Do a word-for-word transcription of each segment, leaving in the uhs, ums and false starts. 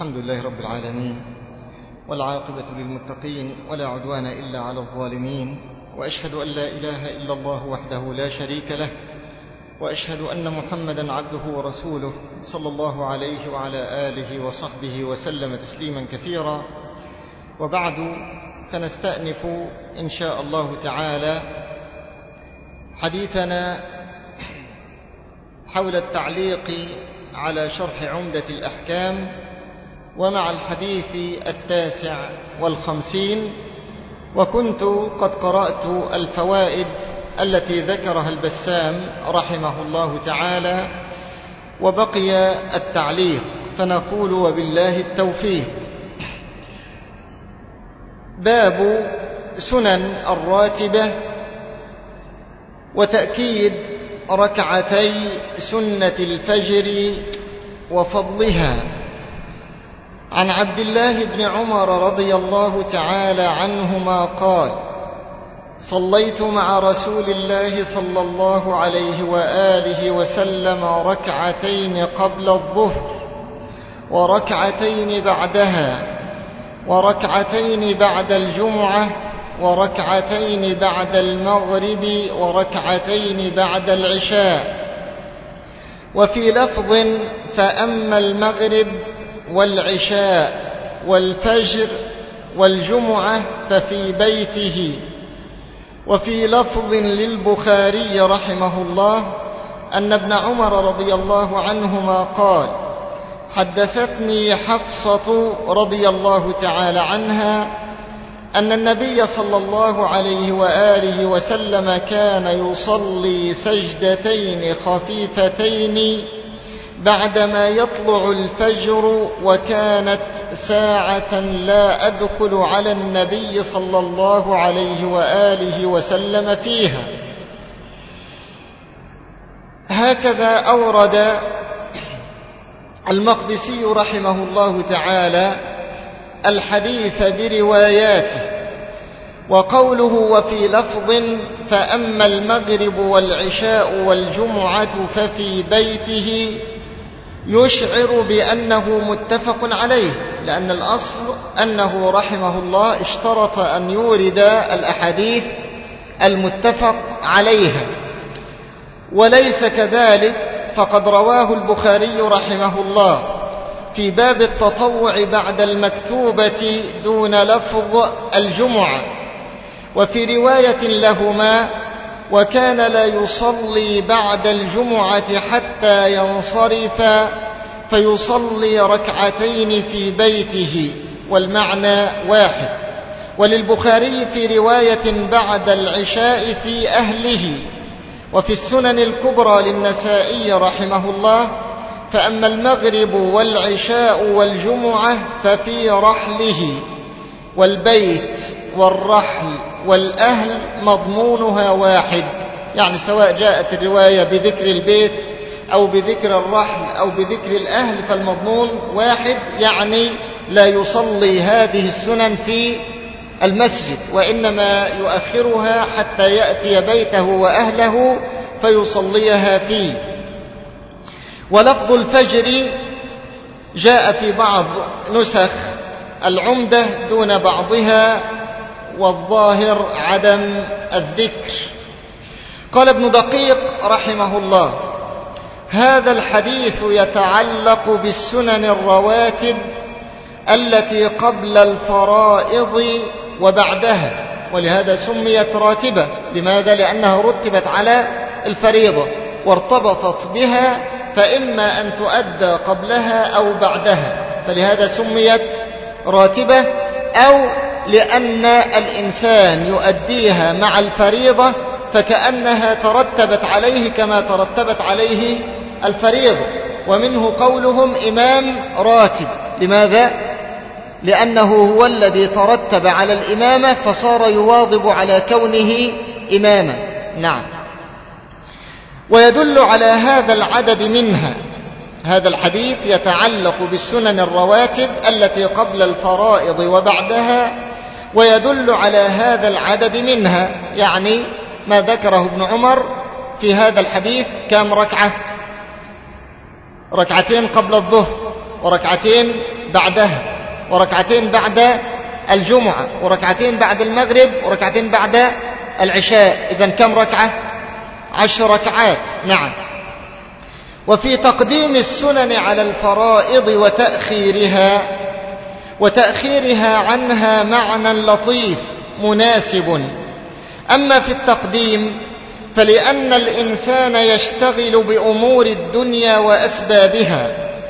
الحمد لله رب العالمين، والعاقبة للمتقين، ولا عدوان إلا على الظالمين، وأشهد أن لا إله إلا الله وحده لا شريك له، وأشهد أن محمدا عبده ورسوله صلى الله عليه وعلى آله وصحبه وسلم تسليما كثيرا. وبعد، فنستأنف إن شاء الله تعالى حديثنا حول التعليق على شرح عمدة الأحكام، ومع الحديث التاسع والخمسين. وكنت قد قرأت الفوائد التي ذكرها البسام رحمه الله تعالى، وبقي التعليق، فنقول وبالله التوفيق. باب سنن الراتبة وتأكيد ركعتي سنة الفجر وفضلها. عن عبد الله بن عمر رضي الله تعالى عنهما قال: صليت مع رسول الله صلى الله عليه وآله وسلم ركعتين قبل الظهر، وركعتين بعدها، وركعتين بعد الجمعة، وركعتين بعد المغرب، وركعتين بعد العشاء. وفي لفظ: فأما المغرب والعشاء والفجر والجمعة ففي بيته. وفي لفظ للبخاري رحمه الله أن ابن عمر رضي الله عنهما قال: حدثتني حفصة رضي الله تعالى عنها أن النبي صلى الله عليه وآله وسلم كان يصلي سجدتين خفيفتين بعدما يطلع الفجر، وكانت ساعة لا أدخل على النبي صلى الله عليه وآله وسلم فيها. هكذا أورد المقدسي رحمه الله تعالى الحديث برواياته. وقوله: وفي لفظ: فأما المغرب والعشاء والجمعة ففي بيته، يشعر بأنه متفق عليه، لأن الأصل أنه رحمه الله اشترط أن يورد الأحاديث المتفق عليها، وليس كذلك، فقد رواه البخاري رحمه الله في باب التطوع بعد المكتوبة دون لفظ الجمعة. وفي رواية لهما: وكان لا يصلي بعد الجمعة حتى ينصرف، فيصلي ركعتين في بيته، والمعنى واحد. وللبخاري في رواية: بعد العشاء في أهله. وفي السنن الكبرى للنسائي رحمه الله: فأما المغرب والعشاء والجمعة ففي رحله. والبيت والرحل والأهل مضمونها واحد، يعني سواء جاءت الرواية بذكر البيت أو بذكر الرحل أو بذكر الأهل فالمضمون واحد، يعني لا يصلي هذه السنن في المسجد، وإنما يؤخرها حتى يأتي بيته وأهله فيصليها فيه. ولفظ الفجر جاء في بعض نسخ العمدة دون بعضها، والظاهر عدم الذكر. قال ابن دقيق رحمه الله: هذا الحديث يتعلق بالسنن الرواتب التي قبل الفرائض وبعدها، ولهذا سميت راتبة. لماذا؟ لأنها رتبت على الفريضة وارتبطت بها، فإما أن تؤدى قبلها أو بعدها، فلهذا سميت راتبة، أو لأن الإنسان يؤديها مع الفريضة فكأنها ترتبت عليه كما ترتبت عليه الفريضة. ومنه قولهم إمام راتب. لماذا؟ لأنه هو الذي ترتب على الإمامة فصار يواظب على كونه إماما. نعم. ويدل على هذا العدد منها. هذا الحديث يتعلق بالسنن الرواتب التي قبل الفرائض وبعدها، ويدل على هذا العدد منها، يعني ما ذكره ابن عمر في هذا الحديث. كم ركعة؟ ركعتين قبل الظهر، وركعتين بعدها، وركعتين بعد الجمعة، وركعتين بعد المغرب، وركعتين بعد العشاء. إذن كم ركعة؟ عشر ركعات. نعم. وفي تقديم السنن على الفرائض وتأخيرها وتأخيرها عنها معنى لطيف مناسب. أما في التقديم فلأن الإنسان يشتغل بأمور الدنيا وأسبابها،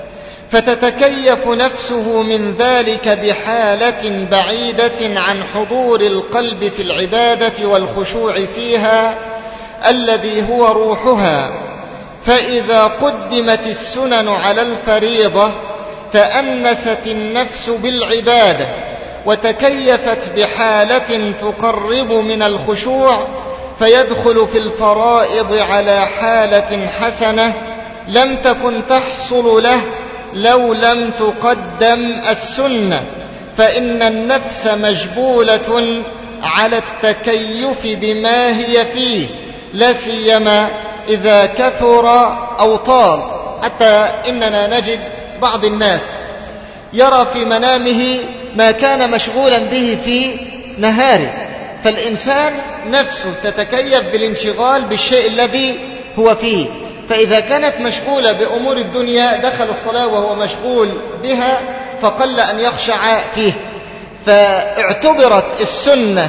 فتتكيف نفسه من ذلك بحالة بعيدة عن حضور القلب في العبادة والخشوع فيها الذي هو روحها. فإذا قدمت السنن على الفريضة تأنست النفس بالعبادة وتكيفت بحالة تقرب من الخشوع، فيدخل في الفرائض على حالة حسنة لم تكن تحصل له لو لم تقدم السنة. فإن النفس مجبولة على التكيف بما هي فيه، لا سيما إذا كثر أو طال. حتى إننا نجد بعض الناس يرى في منامه ما كان مشغولا به في نهاره، فالإنسان نفسه تتكيف بالانشغال بالشيء الذي هو فيه. فإذا كانت مشغولة بأمور الدنيا دخل الصلاة وهو مشغول بها فقل أن يخشع فيه. فاعتبرت السنة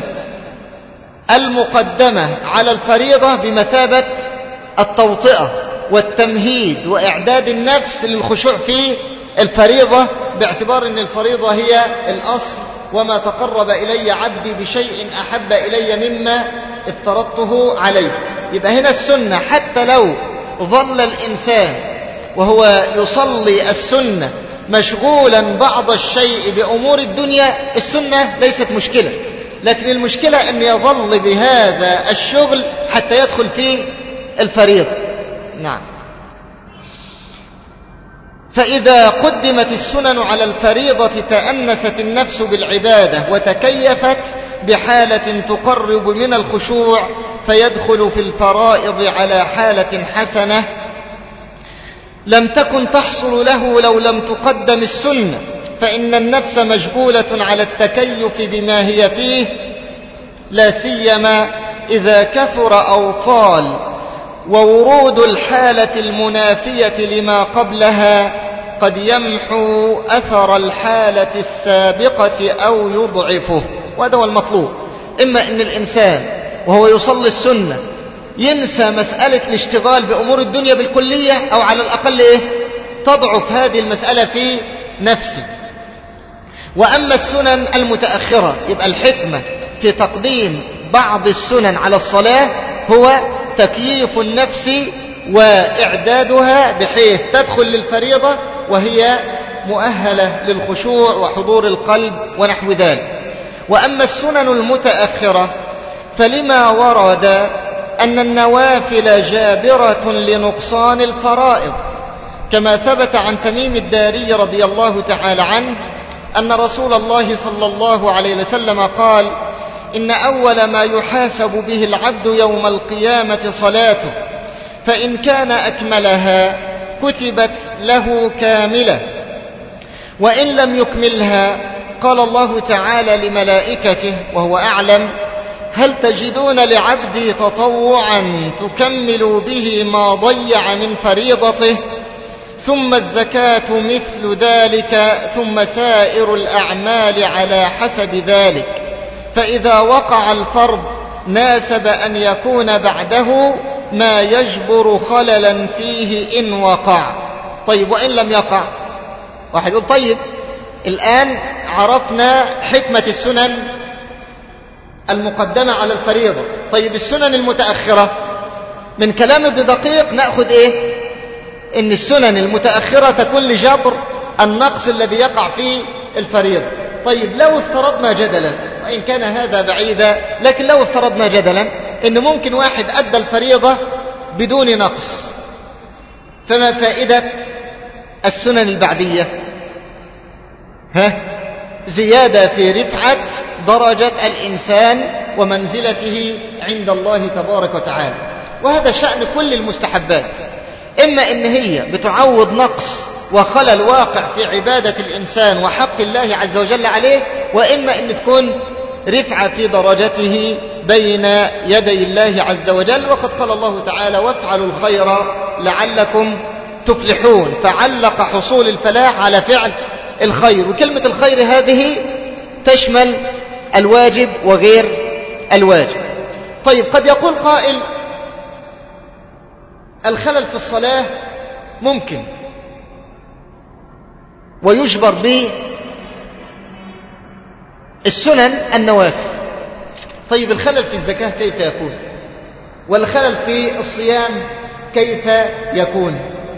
المقدمة على الفريضة بمثابة التوطئة والتمهيد وإعداد النفس للخشوع في الفريضة، باعتبار أن الفريضة هي الأصل، وما تقرب إلي عبدي بشيء أحب إلي مما افترضته عليه. يبقى هنا السنة حتى لو ظل الإنسان وهو يصلي السنة مشغولا بعض الشيء بأمور الدنيا، السنة ليست مشكلة، لكن المشكلة أن يظل بهذا الشغل حتى يدخل في الفريضة. نعم. فإذا قدمت السنن على الفريضة تأنست النفس بالعبادة وتكيفت بحالة تقرب من الخشوع، فيدخل في الفرائض على حالة حسنة لم تكن تحصل له لو لم تقدم السنة. فإن النفس مجبولة على التكيف بما هي فيه، لا سيما إذا كثر أو طال، وورود الحالة المنافية لما قبلها قد يمحو أثر الحالة السابقة أو يضعفه. وهذا هو المطلوب. إما أن الإنسان وهو يصلي السنة ينسى مسألة الاشتغال بأمور الدنيا بالكلية، أو على الأقل إيه؟ تضعف هذه المسألة في نفسه. وأما السنن المتأخرة يبقى الحكمة في تقديم بعض السنن على الصلاة هو تكييف النفس وإعدادها بحيث تدخل للفريضة وهي مؤهلة للخشوع وحضور القلب ونحو ذلك. وأما السنن المتأخرة فلما ورد أن النوافل جابرة لنقصان الفرائض، كما ثبت عن تميم الداري رضي الله تعالى عنه أن رسول الله صلى الله عليه وسلم قال: إن أول ما يحاسب به العبد يوم القيامة صلاته، فإن كان أكملها كتبت له كاملة، وإن لم يكملها قال الله تعالى لملائكته وهو أعلم: هل تجدون لعبدي تطوعا تكمل به ما ضيع من فريضته؟ ثم الزكاة مثل ذلك، ثم سائر الأعمال على حسب ذلك. فإذا وقع الفرض ناسب أن يكون بعده ما يجبر خللا فيه إن وقع. طيب وإن لم يقع؟ واحد يقول طيب الآن عرفنا حكمة السنن المقدمة على الفريضة، طيب السنن المتأخرة من كلام ابن دقيق نأخذ إيه؟ إن السنن المتأخرة تكون لجبر النقص الذي يقع في الفريضة. طيب لو افترضنا جدلا، وإن كان هذا بعيدا، لكن لو افترضنا جدلا إن ممكن واحد أدى الفريضة بدون نقص، فما فائدة السنن البعدية؟ ها؟ زيادة في رفعة درجة الإنسان ومنزلته عند الله تبارك وتعالى. وهذا شأن كل المستحبات، إما إن هي بتعوض نقص وخلل واقع في عبادة الإنسان وحق الله عز وجل عليه، وإما أن تكون رفعة في درجته بين يدي الله عز وجل. وقد قال الله تعالى: وافعلوا الخير لعلكم تفلحون، فعلق حصول الفلاح على فعل الخير. وكلمة الخير هذه تشمل الواجب وغير الواجب. طيب، قد يقول قائل: الخلل في الصلاة ممكن ويجبر به السنن النوافل. طيب، الخلل في الزكاة كيف يكون؟ والخلل في الصيام كيف يكون؟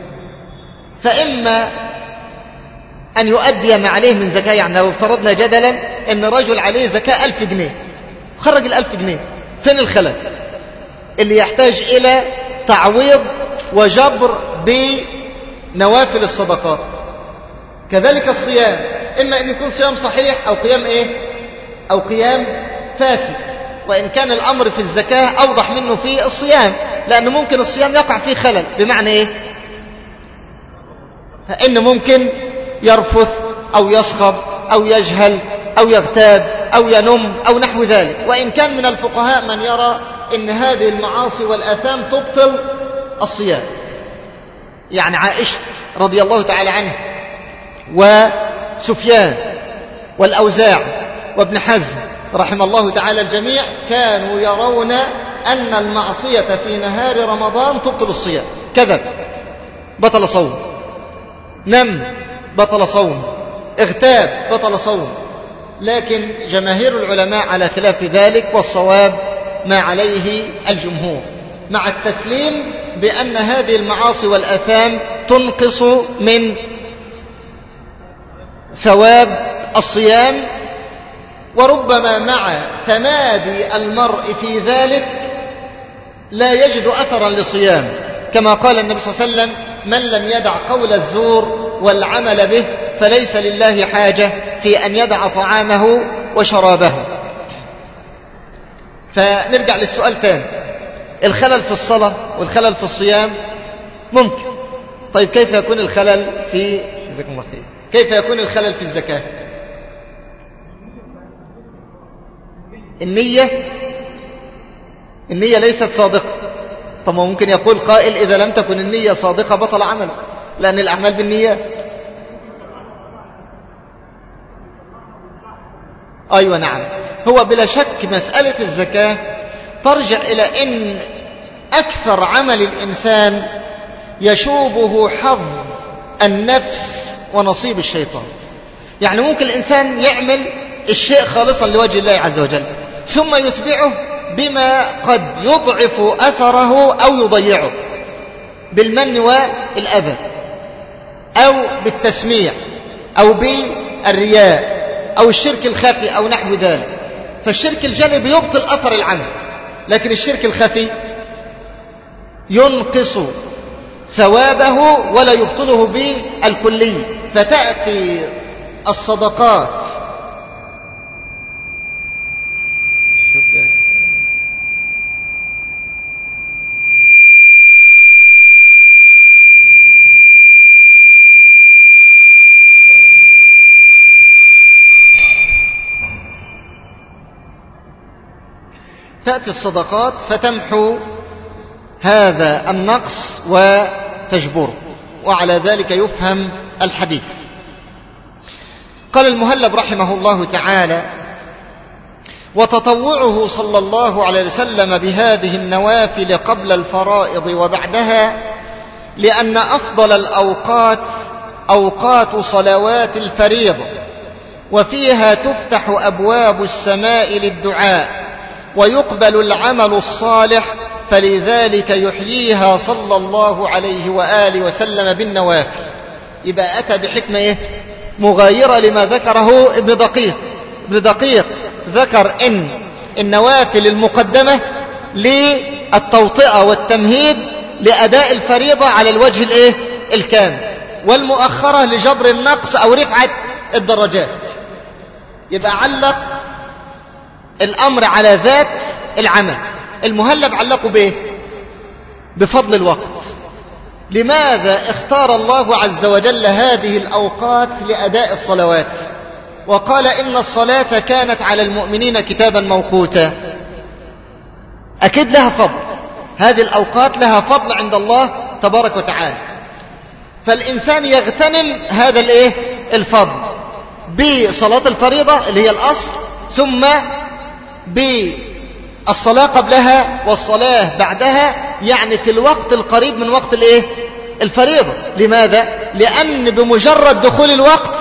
فإما أن يؤدي ما عليه من زكاة. يعني لو افترضنا جدلا أن رجل عليه زكاة ألف جنيه، خرج الألف جنيه، فين الخلل؟ اللي يحتاج إلى تعويض وجبر بنوافل الصدقات. كذلك الصيام، إما أن يكون صيام صحيح أو قيام إيه؟ أو قيام فاسد. وإن كان الأمر في الزكاة أوضح منه في الصيام، لأنه ممكن الصيام يقع فيه خلل. بمعنى إيه؟ إنه ممكن يرفث أو يصخب أو يجهل أو يغتاب أو ينم أو نحو ذلك. وإن كان من الفقهاء من يرى أن هذه المعاصي والآثام تبطل الصيام، يعني عائشة رضي الله تعالى عنها وسفيان والأوزاع وابن حزم رحم الله تعالى الجميع كانوا يرون أن المعصية في نهار رمضان تبطل الصيام. كذب بطل صوم، نم بطل صوم، اغتاب بطل صوم. لكن جماهير العلماء على خلاف ذلك، والصواب ما عليه الجمهور، مع التسليم بأن هذه المعاصي والآثام تنقص من ثواب الصيام، وربما مع تمادي المرء في ذلك لا يجد أثرا لصيام، كما قال النبي صلى الله عليه وسلم: من لم يدع قول الزور والعمل به فليس لله حاجة في أن يدع طعامه وشرابه. فنرجع للسؤال تاني: الخلل في الصلاة والخلل في الصيام ممكن. طيب، كيف يكون الخلل في جزاكم الله خير كيف يكون الخلل في الزكاة؟ النية النية ليست صادقة. طب ممكن يقول قائل: إذا لم تكن النية صادقة بطل عمله، لأن الأعمال بالنيات. أيوة نعم. هو بلا شك مسألة الزكاة ترجع إلى أن أكثر عمل الإنسان يشوبه حظ النفس ونصيب الشيطان. يعني ممكن الإنسان يعمل الشيء خالصا لوجه الله عز وجل، ثم يتبعه بما قد يضعف أثره أو يضيعه، بالمن والأذى أو بالتسميع أو بالرياء أو الشرك الخفي أو نحو ذلك. فالشرك الجلي بيبطل أثر العمل، لكن الشرك الخفي ينقص ثوابه ولا يبطله بالكلي. فتأتي الصدقات تأتي الصدقات فتمحو هذا النقص وتجبره، وعلى ذلك يفهم الحديث. قال المهلب رحمه الله تعالى: وتطوعه صلى الله عليه وسلم بهذه النوافل قبل الفرائض وبعدها، لأن أفضل الأوقات أوقات صلوات الفريضة، وفيها تفتح أبواب السماء للدعاء ويقبل العمل الصالح، فلذلك يحييها صلى الله عليه وآله وسلم بالنوافل. يبقى أتى بحكمة إيه؟ مغايرة لما ذكره ابن دقيق. ابن دقيق ذكر إن النوافل المقدمة للتوطئة والتمهيد لأداء الفريضة على الوجه الإيه؟ الكامل، والمؤخرة لجبر النقص أو رفعة الدرجات. يبقى علق الأمر على ذات العمل. المهلب علقه بإيه؟ بفضل الوقت. لماذا اختار الله عز وجل هذه الأوقات لأداء الصلوات وقال إن الصلاة كانت على المؤمنين كتابا موقوتا؟ أكيد لها فضل، هذه الأوقات لها فضل عند الله تبارك وتعالى، فالإنسان يغتنم هذا الايه الفضل بصلاة الفريضة اللي هي الأصل، ثم بالصلاة قبلها والصلاة بعدها، يعني في الوقت القريب من وقت الايه الفريضة. لماذا؟ لأن بمجرد دخول الوقت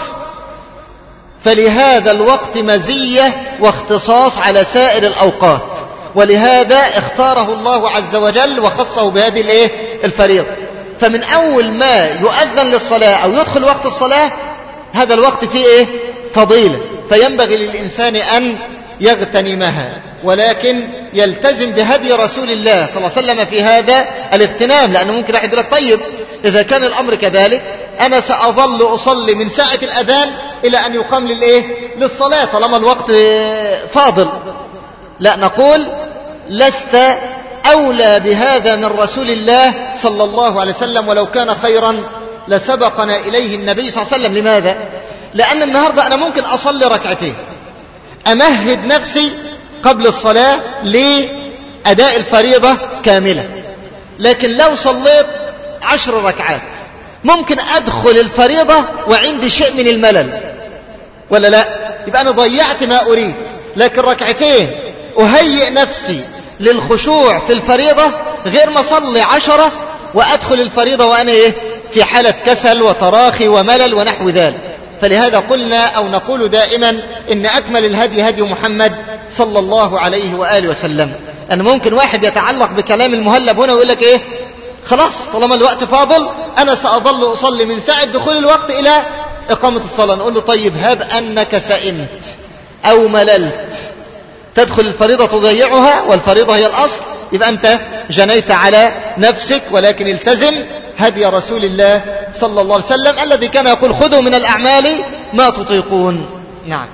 فلهذا الوقت مزية واختصاص على سائر الأوقات، ولهذا اختاره الله عز وجل وخصه بهذه الايه الفريضة. فمن أول ما يؤذن للصلاة أو يدخل وقت الصلاة هذا الوقت فيه ايه فضيلة، فينبغي للإنسان أن يغتنمها، ولكن يلتزم بهدي رسول الله صلى الله عليه وسلم في هذا الاغتنام. لأنه ممكن واحد يقول لك طيب إذا كان الأمر كذلك أنا سأظل أصلي من ساعة الأذان إلى أن يقام للإيه للصلاة طالما الوقت فاضل. لا، نقول لست أولى بهذا من رسول الله صلى الله عليه وسلم، ولو كان خيرا لسبقنا إليه النبي صلى الله عليه وسلم. لماذا؟ لأن النهاردة أنا ممكن أصلي ركعتين، أمهد نفسي قبل الصلاة لأداء الفريضة كاملة، لكن لو صليت عشر ركعات ممكن أدخل الفريضة وعندي شيء من الملل، ولا لا؟ يبقى أنا ضيعت ما أريد. لكن ركعتين أهيئ نفسي للخشوع في الفريضة غير ما صلي عشرة وأدخل الفريضة وأنا إيه في حالة كسل وتراخي وملل ونحو ذلك. فلهذا قلنا أو نقول دائما إن أكمل الهدي هدي محمد صلى الله عليه وآله وسلم. أن ممكن واحد يتعلق بكلام المهلب هنا ويقول لك إيه خلاص طالما الوقت فاضل أنا سأظل أصلي من ساعة دخول الوقت إلى إقامة الصلاة. نقول له طيب هب أنك سئمت أو مللت تدخل الفريضة تضيعها والفريضة هي الأصل، يبقى أنت جنيت على نفسك، ولكن التزم هدي رسول الله صلى الله عليه وسلم الذي كان يقول خذوا من الأعمال ما تطيقون. نعم.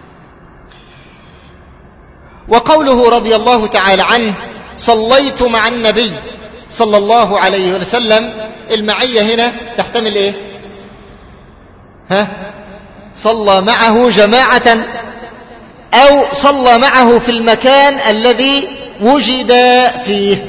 وقوله رضي الله تعالى عنه صليت مع النبي صلى الله عليه وسلم، المعية هنا تحتمل ايه؟ ها؟ صلى معه جماعة أو صلى معه في المكان الذي وجد فيه.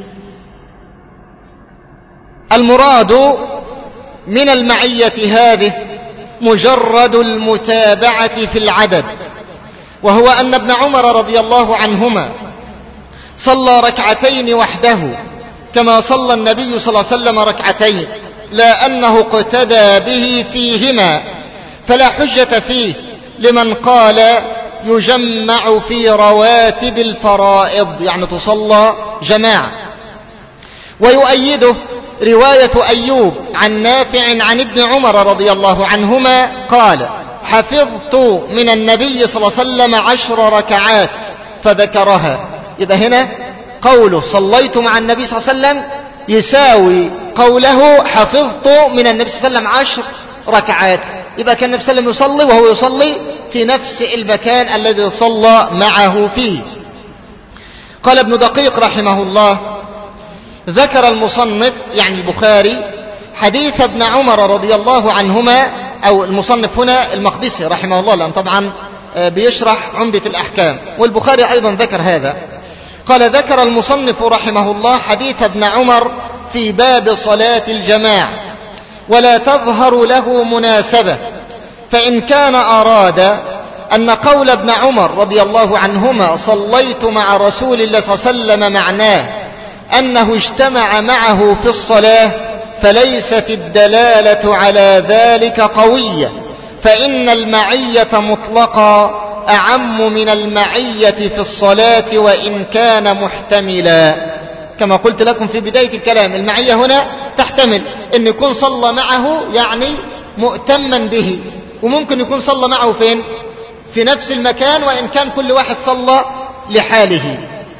المراد من المعية هذه مجرد المتابعة في العدد، وهو أن ابن عمر رضي الله عنهما صلى ركعتين وحده كما صلى النبي صلى الله عليه وسلم ركعتين، لا أنه اقتدى به فيهما، فلا حجة فيه لمن قال يجمع في رواتب الفرائض، يعني تصلى جماعة. ويؤيده رواية أيوب عن نافع عن ابن عمر رضي الله عنهما قال حفظت من النبي صلى الله عليه وسلم عشر ركعات فذكرها. يبقى هنا قوله صليت مع النبي صلى الله عليه وسلم يساوي قوله حفظت من النبي صلى الله عليه وسلم عشر ركعات. يبقى كان النبي صلى الله عليه وسلم يصلي وهو يصلي في نفس المكان الذي صلى معه فيه. قال ابن دقيق رحمه الله ذكر المصنف يعني البخاري حديث ابن عمر رضي الله عنهما، أو المصنف هنا المقدسي رحمه الله، لأن طبعا بيشرح عمدة الأحكام، والبخاري أيضا ذكر هذا. قال ذكر المصنف رحمه الله حديث ابن عمر في باب صلاة الجماعة ولا تظهر له مناسبة، فإن كان أراد أن قول ابن عمر رضي الله عنهما صليت مع رسول الله صلى الله عليه وسلم معناه أنه اجتمع معه في الصلاة فليست الدلالة على ذلك قوية، فإن المعية مطلقة أعم من المعية في الصلاة وإن كان محتملا. كما قلت لكم في بداية الكلام المعية هنا تحتمل أن يكون صلى معه يعني مؤتما به، وممكن يكون صلى معه فين؟ في نفس المكان وإن كان كل واحد صلى لحاله.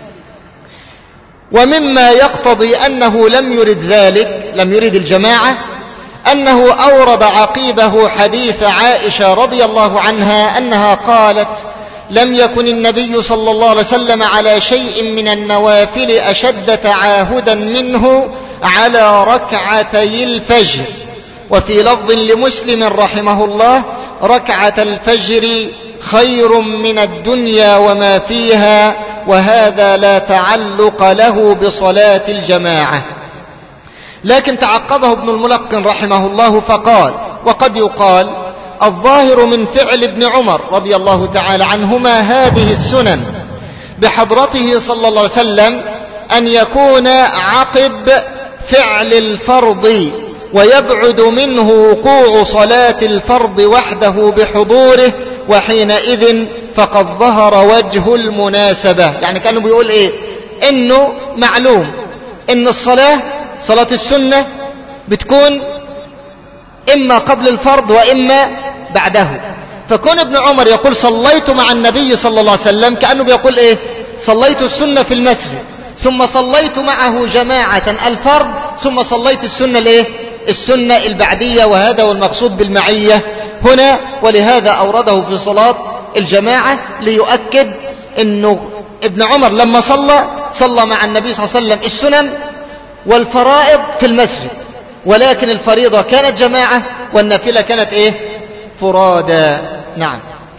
ومما يقتضي أنه لم يرد ذلك، لم يرد الجماعة، أنه أورد عقيبه حديث عائشة رضي الله عنها أنها قالت لم يكن النبي صلى الله عليه وسلم على شيء من النوافل أشد تعاهدا منه على ركعتي الفجر. وفي لفظ لمسلم رحمه الله: ركعة الفجر خير من الدنيا وما فيها، وهذا لا تعلق له بصلاة الجماعة. لكن تعقبه ابن الملقن رحمه الله فقال: وقد يقال الظاهر من فعل ابن عمر رضي الله تعالى عنهما هذه السنن بحضرته صلى الله عليه وسلم أن يكون عقب فعل الفرض، ويبعد منه وقوع صلاة الفرض وحده بحضوره، وحينئذ فقد ظهر وجه المناسبة. يعني كانوا بيقول ايه؟ انه معلوم ان الصلاة صلاة السنة بتكون اما قبل الفرض واما بعده. فكون ابن عمر يقول صليت مع النبي صلى الله عليه وسلم كأنه بيقول ايه؟ صليت السنة في المسجد ثم صليت معه جماعة الفرض ثم صليت السنة الايه؟ السنة البعدية. وهذا هو المقصود بالمعية هنا، ولهذا أورده في صلاة الجماعة ليؤكد أنه ابن عمر لما صلى صلى مع النبي صلى الله عليه وسلم السنن والفرائض في المسجد، ولكن الفريضة كانت جماعة والنافلة كانت ايه؟ فرادا. نعم.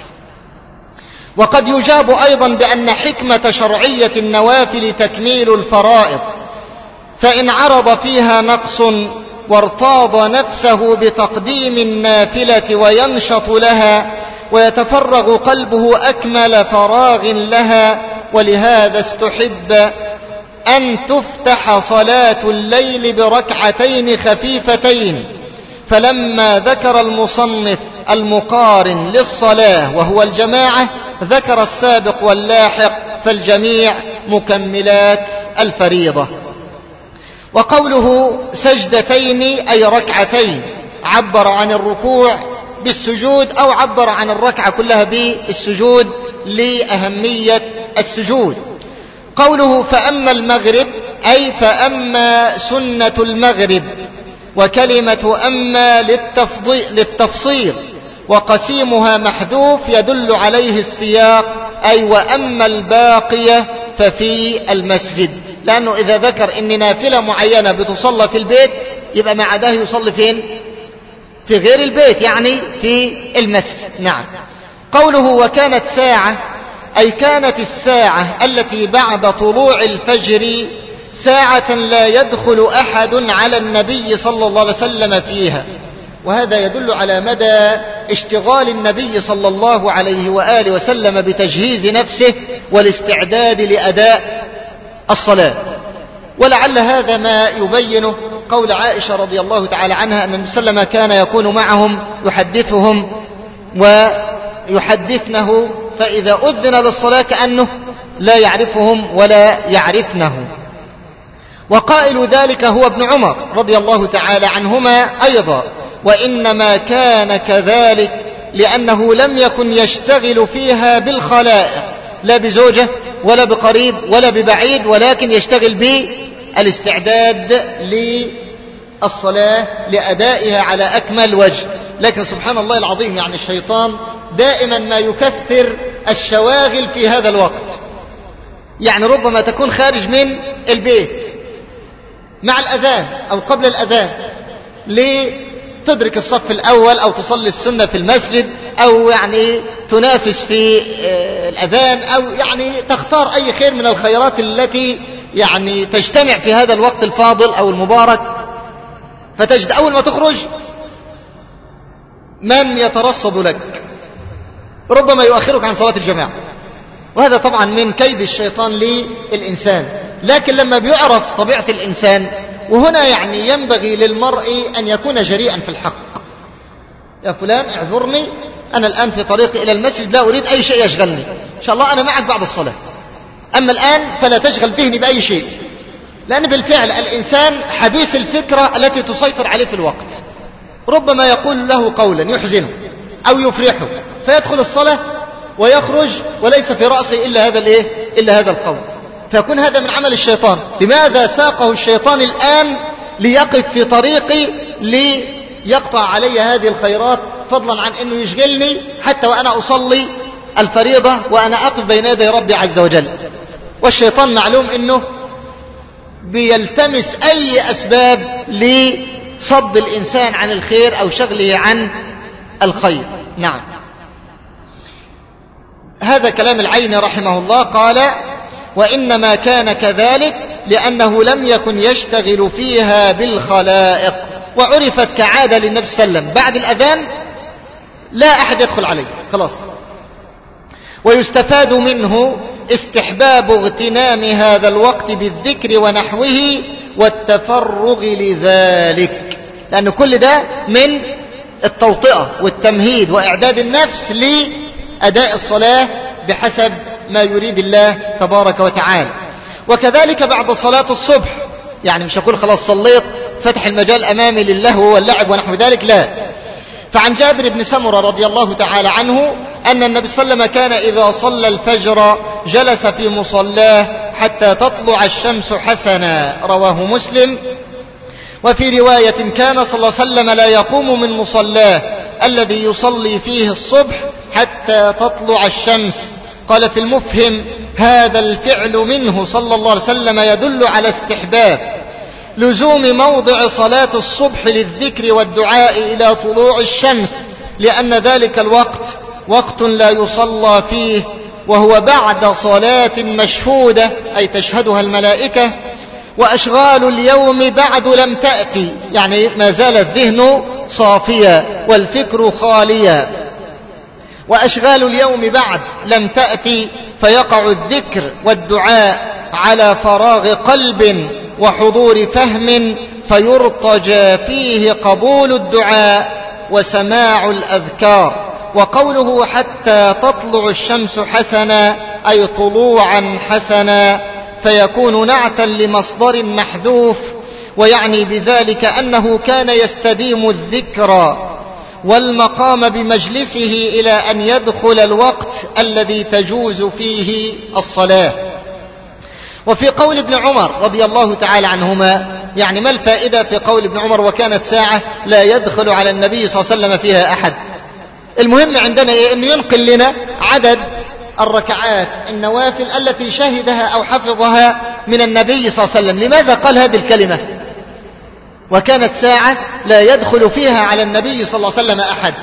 وقد يجاب أيضا بأن حكمة شرعية النوافل تكميل الفرائض، فإن عرض فيها نقص وارتاض نفسه بتقديم النافلة وينشط لها ويتفرغ قلبه أكمل فراغ لها، ولهذا استحب أن تفتح صلاة الليل بركعتين خفيفتين. فلما ذكر المصنف المقارن للصلاة وهو الجماعة ذكر السابق واللاحق، فالجميع مكملات الفريضة. وقوله سجدتين أي ركعتين عبر عن الركوع بالسجود أو عبر عن الركعة كلها بالسجود لأهمية السجود. قوله فأما المغرب أي فأما سنة المغرب، وكلمة أما للتفصيل، وقسيمها محذوف يدل عليه السياق، أي وأما الباقية ففي المسجد، لأنه إذا ذكر إن نافلة معينة بتصلى في البيت يبقى ما عداه يصلي فين؟ في غير البيت، يعني في المسجد. نعم. قوله وكانت ساعة أي كانت الساعة التي بعد طلوع الفجر ساعة لا يدخل أحد على النبي صلى الله عليه وسلم فيها، وهذا يدل على مدى اشتغال النبي صلى الله عليه وآله وسلم بتجهيز نفسه والاستعداد لأداء الصلاة. ولعل هذا ما يبينه قول عائشة رضي الله تعالى عنها أن النبي صلى الله عليه وسلم كان يكون معهم يحدثهم ويحدثنه، فإذا أذن للصلاة كأنه لا يعرفهم ولا يعرفنه. وقائل ذلك هو ابن عمر رضي الله تعالى عنهما أيضا، وإنما كان كذلك لأنه لم يكن يشتغل فيها بالخلائق، لا بزوجة ولا بقريب ولا ببعيد، ولكن يشتغل بالاستعداد للصلاة لأدائها على أكمل وجه. لكن سبحان الله العظيم، يعني الشيطان دائما ما يكثر الشواغل في هذا الوقت. يعني ربما تكون خارج من البيت مع الأذان أو قبل الأذان لتدرك الصف الأول أو تصلي السنة في المسجد، أو يعني تنافس في الأذان، أو يعني تختار أي خير من الخيرات التي يعني تجتمع في هذا الوقت الفاضل أو المبارك. فتجد أول ما تخرج من يترصد لك، ربما يؤخرك عن صلاة الجماعة، وهذا طبعا من كيد الشيطان للإنسان. لكن لما بيعرف طبيعة الإنسان، وهنا يعني ينبغي للمرء أن يكون جريئا في الحق. يا فلان اعذرني، أنا الآن في طريقي إلى المسجد لا أريد أي شيء يشغلني، إن شاء الله أنا معك بعد الصلاة، أما الآن فلا تشغل ذهني بأي شيء. لأن بالفعل الإنسان حبيس الفكرة التي تسيطر عليه في الوقت، ربما يقول له قولا يحزنه أو يفرحه فيدخل الصلاة ويخرج وليس في رأسه إلا هذا الإيه؟ إلا هذا القول، فيكون هذا من عمل الشيطان. لماذا ساقه الشيطان الآن ليقف في طريقي ليقطع علي هذه الخيرات، فضلا عن أنه يشغلني حتى وأنا أصلي الفريضة وأنا أقف بين يدي ربي عز وجل. والشيطان معلوم أنه بيلتمس أي أسباب لصد الإنسان عن الخير أو شغله عن الخير. نعم، هذا كلام العيني رحمه الله. قال: وإنما كان كذلك لأنه لم يكن يشتغل فيها بالخلائق، وعرفت كعادة للنبي صلى الله عليه وسلم بعد الأذان لا أحد يدخل عليه خلاص. ويستفاد منه استحباب اغتنام هذا الوقت بالذكر ونحوه والتفرغ لذلك، لأن كل ده من التوطئة والتمهيد وإعداد النفس لأداء الصلاة بحسب ما يريد الله تبارك وتعالى. وكذلك بعد صلاة الصبح، يعني مش أقول خلاص صليت فتح المجال أمامي للهو واللعب ونحو ذلك، لا. فعن جابر بن سمرة رضي الله تعالى عنه أن النبي صلى الله عليه وسلم كان إذا صلى الفجر جلس في مصلاه حتى تطلع الشمس حسنا، رواه مسلم. وفي رواية كان صلى الله عليه وسلم لا يقوم من مصلاه الذي يصلي فيه الصبح حتى تطلع الشمس. قال في المفهم: هذا الفعل منه صلى الله عليه وسلم يدل على استحباب لزوم موضع صلاة الصبح للذكر والدعاء إلى طلوع الشمس، لأن ذلك الوقت وقت لا يصلى فيه، وهو بعد صلاة مشهودة أي تشهدها الملائكة، وأشغال اليوم بعد لم تأتي، يعني ما زال الذهن صافيا والفكر خاليا. وأشغال اليوم بعد لم تأتي، فيقع الذكر والدعاء على فراغ قلب وحضور فهم، فيرتجى فيه قبول الدعاء وسماع الأذكار. وقوله حتى تطلع الشمس حسنا أي طلوعا حسنا، فيكون نعتا لمصدر محذوف، ويعني بذلك أنه كان يستديم الذكر والمقام بمجلسه إلى أن يدخل الوقت الذي تجوز فيه الصلاة. وفي قول ابن عمر رضي الله تعالى عنهما، يعني ما الفائدة في قول ابن عمر وكانت ساعة لا يدخل على النبي صلى الله عليه وسلم فيها أحد؟ المهم عندنا إيه؟ أنه ينقل لنا عدد الركعات النوافل التي شهدها أو حفظها من النبي صلى الله عليه وسلم. لماذا قال هذه الكلمة وكانت ساعة لا يدخل فيها على النبي صلى الله عليه وسلم أحد؟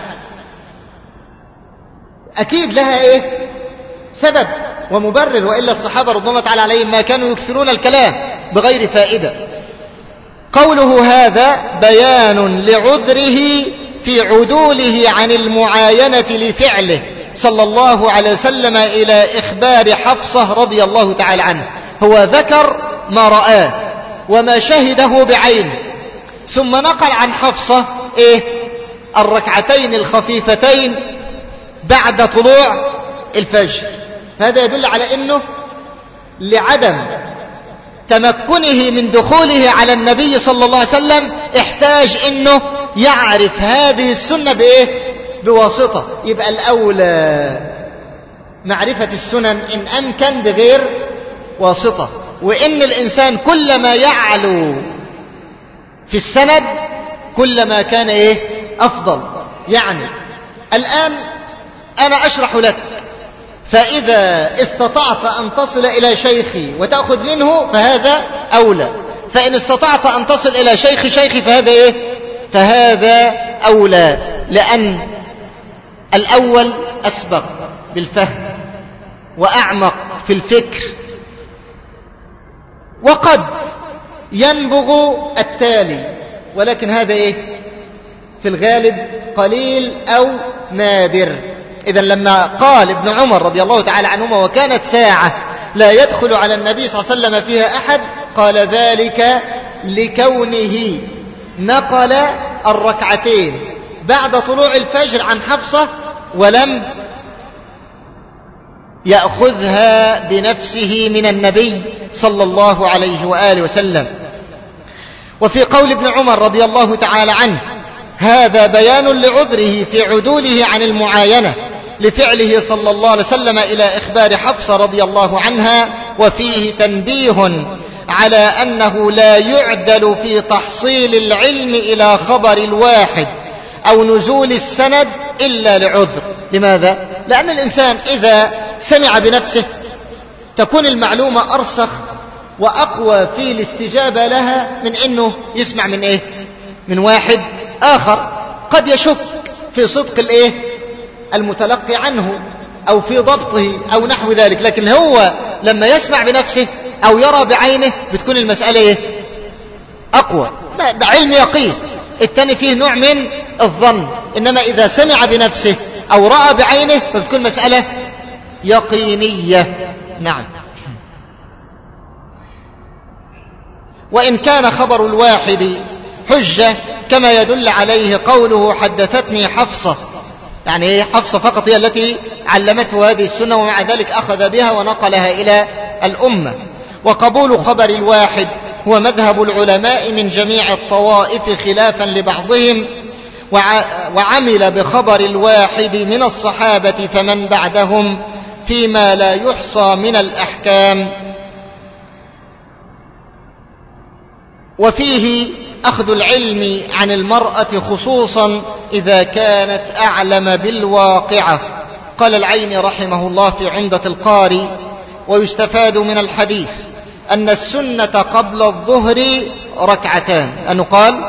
أكيد لها إيه؟ سبب ومبرر، وإلا الصحابة رضي الله تعالى عليهم ما كانوا يكثرون الكلام بغير فائدة. قوله هذا بيان لعذره في عدوله عن المعاينة لفعله صلى الله عليه وسلم إلى إخبار حفصة رضي الله تعالى عنه. هو ذكر ما رآه وما شهده بعينه، ثم نقل عن حفصة إيه؟ الركعتين الخفيفتين بعد طلوع الفجر. فهذا يدل على أنه لعدم تمكنه من دخوله على النبي صلى الله عليه وسلم احتاج أنه يعرف هذه السنة بإيه؟ بواسطة. يبقى الأولى معرفة السنن إن أمكن بغير واسطة، وإن الإنسان كلما يعلو في السند كلما كان إيه؟ أفضل. يعني الآن أنا أشرح لك، فإذا استطعت أن تصل إلى شيخي وتأخذ منه فهذا أولى، فإن استطعت أن تصل إلى شيخ شيخي فهذا إيه؟ فهذا أولى، لأن الأول أسبق بالفهم وأعمق في الفكر، وقد ينبغ التالي، ولكن هذا إيه؟ في الغالب قليل أو نادر. إذن لما قال ابن عمر رضي الله تعالى عنهما وكانت ساعة لا يدخل على النبي صلى الله عليه وسلم فيها أحد، قال ذلك لكونه نقل الركعتين بعد طلوع الفجر عن حفصة ولم يأخذها بنفسه من النبي صلى الله عليه وآله وسلم. وفي قول ابن عمر رضي الله تعالى عنه هذا بيان لعذره في عدوله عن المعاينة لفعله صلى الله عليه وسلم إلى إخبار حفصة رضي الله عنها، وفيه تنبيه على أنه لا يعدل في تحصيل العلم إلى خبر الواحد أو نزول السند إلا لعذر. لماذا؟ لأن الإنسان إذا سمع بنفسه تكون المعلومة أرسخ وأقوى في الاستجابة لها من أنه يسمع من إيه؟ من واحد آخر قد يشك في صدق الإيه؟ المتلقي عنه أو في ضبطه أو نحو ذلك، لكن هو لما يسمع بنفسه أو يرى بعينه بتكون المسألة إيه؟ أقوى، بعلم يقين. الثاني فيه نوع من الظن، إنما إذا سمع بنفسه أو رأى بعينه فبتكون مسألة يقينية. نعم. وإن كان خبر الواحد حجة كما يدل عليه قوله حدثتني حفصة، يعني ايه؟ حفصة فقط هي التي علمته هذه السنة، ومع ذلك أخذ بها ونقلها إلى الأمة. وقبول خبر الواحد هو مذهب العلماء من جميع الطوائف خلافا لبعضهم، وعمل بخبر الواحد من الصحابة فمن بعدهم فيما لا يحصى من الأحكام. وفيه أخذ العلم عن المرأة خصوصا إذا كانت أعلم بالواقعة. قال العيني رحمه الله في عمدة القاري: ويستفاد من الحديث أن السنة قبل الظهر ركعتان، أنه قال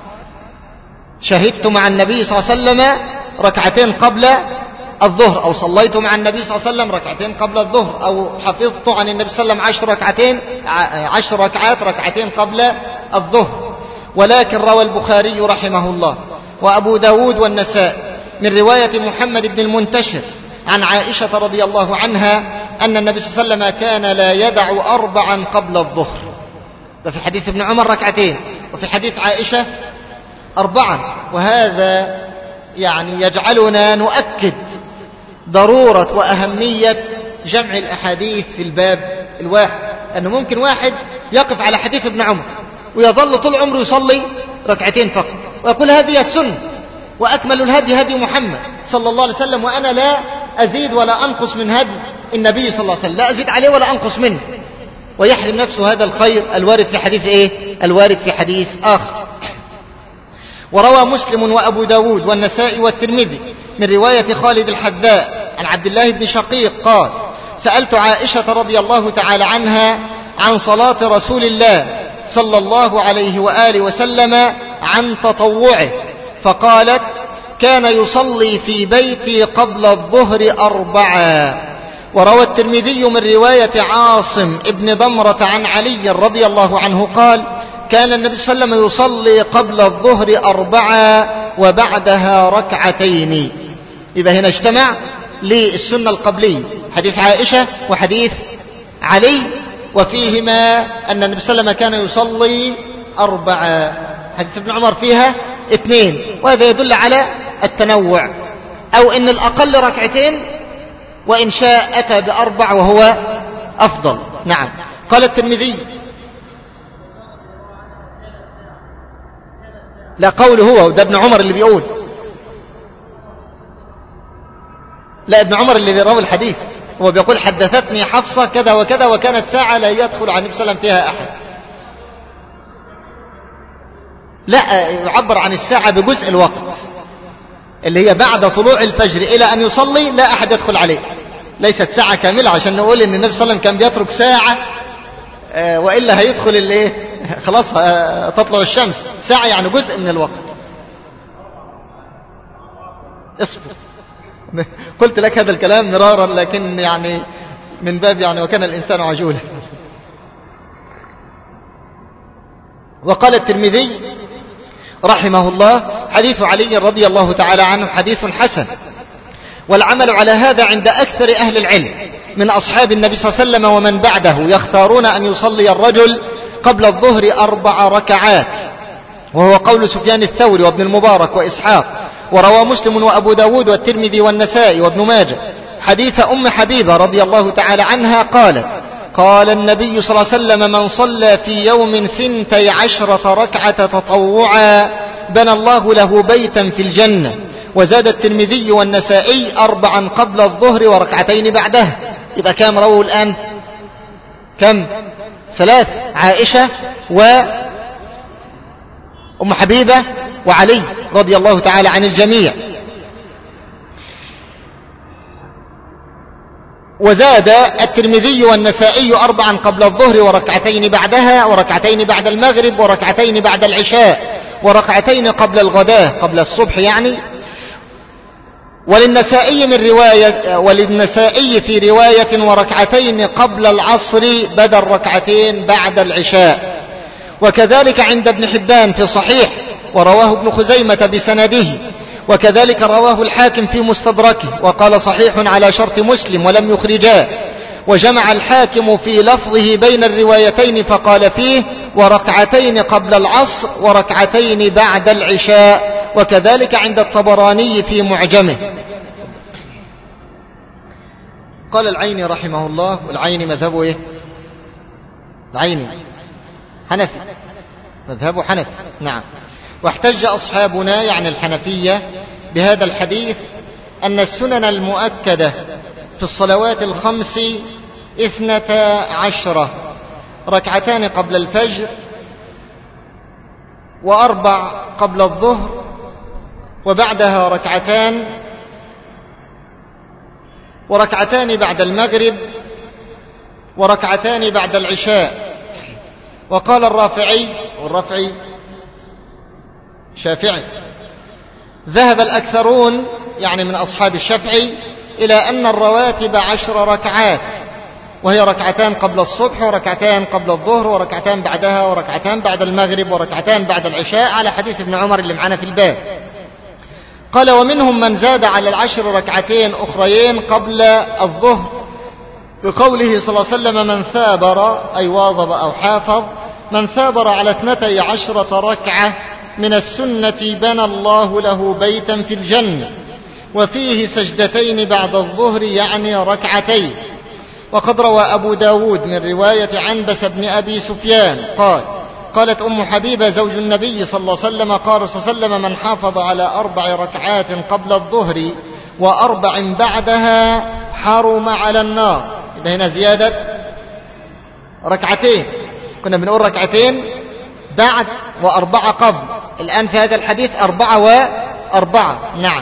شهدت مع النبي صلى الله عليه وسلم ركعتين قبل الظهر، أو صليت مع النبي صلى الله عليه وسلم ركعتين قبل الظهر، أو حفظت عن النبي صلى الله عليه وسلم عشر ركعتين عشر ركعات ركعتين قبل الظهر. ولكن روى البخاري رحمه الله وأبو داود والنساء من رواية محمد بن المنتشر عن عائشة رضي الله عنها أن النبي صلى الله عليه وسلم كان لا يدع أربعا قبل الظهر. وفي حديث ابن عمر ركعتين، وفي حديث عائشة أربعا. وهذا يعني يجعلنا نؤكد ضرورة وأهمية جمع الأحاديث في الباب الواحد، أنه ممكن واحد يقف على حديث ابن عمر ويظل طول عمره يصلي ركعتين فقط ويقول هذه السنة وأكمل الهدي هدي محمد صلى الله عليه وسلم، وأنا لا أزيد ولا أنقص من هدي النبي صلى الله عليه وسلم، لا أزيد عليه ولا أنقص منه، ويحرم نفسه هذا الخير الوارد في حديث إيه؟ الوارد في حديث آخر. وروى مسلم وأبو داود والنسائي والترمذي من رواية خالد الحذاء عن عبد الله بن شقيق قال: سألت عائشة رضي الله تعالى عنها عن صلاة رسول الله صلى الله عليه وآله وسلم عن تطوعه، فقالت: كان يصلي في بيتي قبل الظهر أربعا. وروى الترمذي من رواية عاصم ابن ضمرة عن علي رضي الله عنه قال: كان النبي صلى الله عليه وسلم يصلي قبل الظهر أربعا وبعدها ركعتين. إذا هنا اجتمع للسنة القبلية حديث عائشة وحديث علي، وفيهما أن النبي صلى الله عليه وسلم كان يصلي أربعا. حديث ابن عمر فيها اثنين، وهذا يدل على التنوع، أو أن الأقل ركعتين، وإن شاء أتى بأربع وهو أفضل. نعم. قال الترمذي: لا، قوله هو ده ابن عمر اللي بيقول، لا ابن عمر اللي بيروي الحديث هو بيقول حدثتني حفصة كذا وكذا وكانت ساعة لا يدخل عن النبي صلى الله عليه وسلم فيها أحد. لا، يعبر عن الساعة بجزء الوقت اللي هي بعد طلوع الفجر إلى أن يصلي لا أحد يدخل عليه، ليست ساعة كاملة عشان نقول إن النبي صلى الله عليه وسلم كان بيترك ساعة آه وإلا هيدخل اللي خلاص آه تطلع الشمس. ساعة يعني جزء من الوقت. اصبر، قلت لك هذا الكلام مرارا لكن يعني من باب يعني وكان الإنسان عجولا. وقال الترمذي رحمه الله: حديث علي رضي الله تعالى عنه حديث حسن. والعمل على هذا عند أكثر أهل العلم من أصحاب النبي صلى الله عليه وسلم ومن بعده، يختارون أن يصلي الرجل قبل الظهر أربع ركعات، وهو قول سفيان الثوري وابن المبارك وإسحاق. وروى مسلم وأبو داود والترمذي والنسائي وابن ماجه حديث أم حبيبة رضي الله تعالى عنها قالت: قال النبي صلى الله عليه وسلم: من صلى في يوم ثنتي عشرة ركعة تطوعا بنى الله له بيتا في الجنة. وزاد الترمذي والنسائي: أربعا قبل الظهر وركعتين بعدها. يبقى كام رووا الآن؟ كم؟ ثلاث: عائشة وأم حبيبة وعلي رضي الله تعالى عن الجميع. وزاد الترمذي والنسائي أربعا قبل الظهر وركعتين بعدها وركعتين بعد المغرب وركعتين بعد العشاء وركعتين قبل الغداة قبل الصبح يعني. وللنسائي من رواية وللنسائي في رواية وركعتين قبل العصر بدل ركعتين بعد العشاء. وكذلك عند ابن حبان في صحيح، ورواه ابن خزيمة بسنده، وكذلك رواه الحاكم في مستدركه وقال صحيح على شرط مسلم ولم يخرجاه. وجمع الحاكم في لفظه بين الروايتين فقال فيه وركعتين قبل العصر وركعتين بعد العشاء. وكذلك عند الطبراني في معجمه. قال العيني رحمه الله، والعيني مذهبه ايه؟ العيني حنفي، مذهبه حنفي، نعم. واحتج أصحابنا يعني الحنفية بهذا الحديث أن السنن المؤكدة في الصلوات الخمس اثنتا عشرة، ركعتان قبل الفجر وأربع قبل الظهر وبعدها ركعتان وركعتان بعد المغرب وركعتان بعد العشاء. وقال الرافعي، والرافعي شافعي، ذهب الأكثرون يعني من أصحاب الشافعي إلى أن الرواتب عشر ركعات، وهي ركعتان قبل الصبح وركعتان قبل الظهر وركعتان بعدها وركعتان بعد المغرب وركعتان بعد العشاء، على حديث ابن عمر اللي معنا في الباب. قال ومنهم من زاد على العشر ركعتين أخريين قبل الظهر بقوله صلى الله عليه وسلم من ثابر أي واظب أو حافظ، من ثابر على اثنتي عشرة ركعة من السنة بنى الله له بيتا في الجنة وفيه سجدتين بعد الظهر يعني ركعتين. وقد روى أبو داود من رواية عنبس بن أبي سفيان قال قالت أم حبيبة زوج النبي صلى الله عليه وسلم قال صلى الله عليه وسلم من حافظ على أربع ركعات قبل الظهر وأربع بعدها حرم على النار. يبقى هنا زيادة ركعتين، كنا بنقول ركعتين بعد وأربعة قبل، الآن في هذا الحديث أربعة وأربعة، نعم.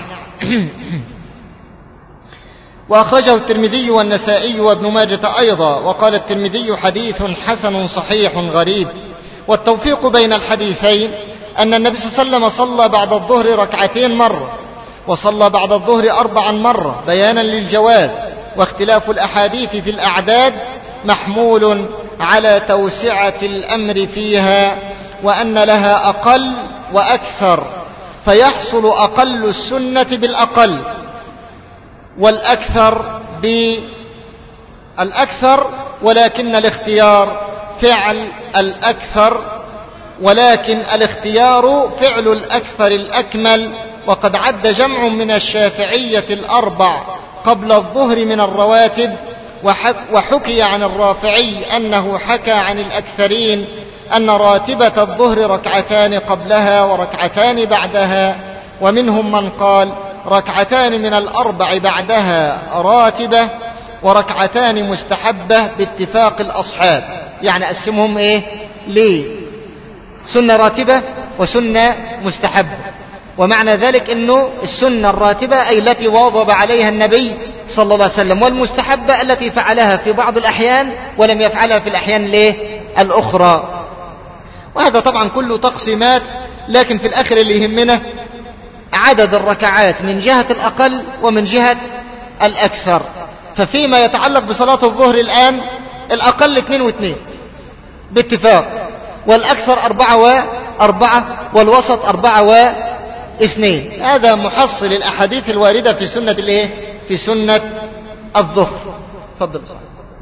وأخرجه الترمذي والنسائي وابن ماجة أيضا، وقال الترمذي حديث حسن صحيح غريب. والتوفيق بين الحديثين أن النبي صلى الله عليه وسلم صلى بعد الظهر ركعتين مرة وصلى بعد الظهر أربعا مرة بيانا للجواز. واختلاف الأحاديث في الأعداد محمول على توسعة الأمر فيها وأن لها أقل وأكثر، فيحصل أقل السنة بالأقل والأكثر بالأكثر، ولكن الاختيار فعل الأكثر ولكن الاختيار فعل الأكثر الأكمل. وقد عد جمع من الشافعية الأربع قبل الظهر من الرواتب، وحكي عن الرافعي أنه حكى عن الأكثرين أن راتبة الظهر ركعتان قبلها وركعتان بعدها، ومنهم من قال ركعتان من الأربع بعدها راتبة وركعتان مستحبة باتفاق الأصحاب. يعني أقسمهم إيه؟ ليه؟ سنة راتبة وسنة مستحبة. ومعنى ذلك أنه السنة الراتبة أي التي واظب عليها النبي صلى الله عليه وسلم، والمستحبة التي فعلها في بعض الأحيان ولم يفعلها في الأحيان ليه؟ الأخرى. وهذا طبعا كله تقسيمات، لكن في الآخر اللي يهمنا عدد الركعات من جهة الأقل ومن جهة الأكثر. ففيما يتعلق بصلاة الظهر الآن الأقل اثنين واثنين باتفاق، والأكثر أربعة وأربعة، والوسط أربعة واثنين. هذا محصل الأحاديث الواردة في سنة الايه؟ في سنة الظهر. تفضل صاحب.